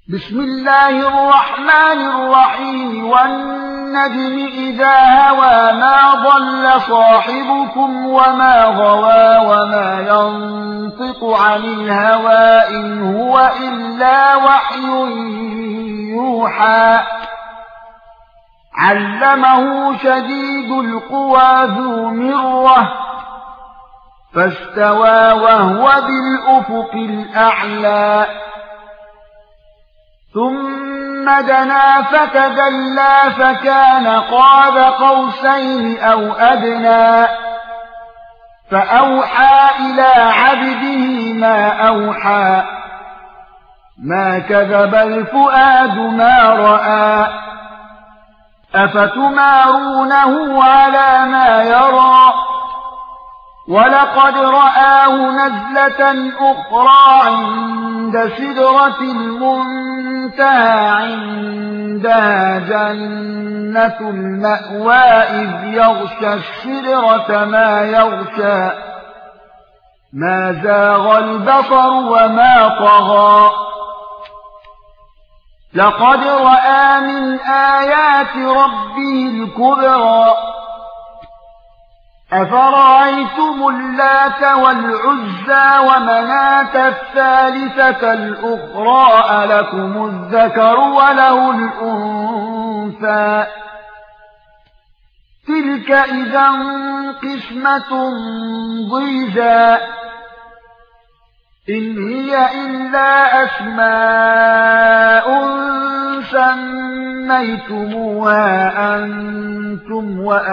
بسم الله الرحمن الرحيم والنجم إذا هوى ما ضل صاحبكم وما غوى وما ينطق عن الهوى إن هو إلا وحي يوحى علمه شديد القوى ذو مرة فاستوى وهو بالأفق الأعلى ثم دنا فتدلى فكان قاب قوسين أو أدنى فأوحى إلى عبده ما أوحى ما كذب الفؤاد ما رأى أفتمارونه على ما يرى ولقد رآه نزلة أخرى عند سدرة المنتهى عندها جنة المأوى إذ يغشى السدرة ما يغشى ما زاغ البصر وما طغى لقد رأى من آيات ربه الكبرى أفرأيتم اللات والعزى ومناة الثالثة الأخرى ألكم الذكر وله الأنثى تلك إذا قسمة ضيزى إن هي إلا أسماء سميتموها أنتم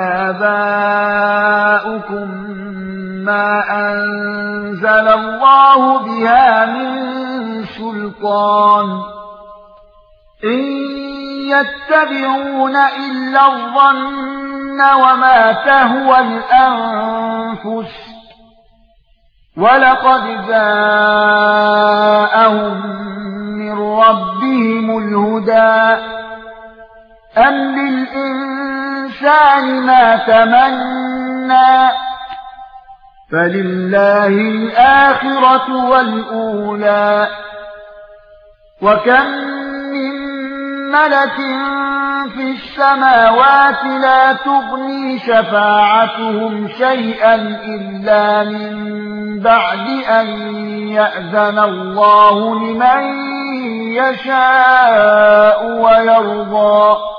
وآباؤكم ما أنزل الله بها من سلطان إن يتبعون إلا الظن وما تهوى الأنفس ولقد جاءهم من ربهم الهدى أم للإنسان ما تمنى فلله الآخرة والأولى وكم من ملك في السماوات لا تغني شفاعتهم شيئا إلا من بعد أن يأذن الله لمن يشاء ويرضى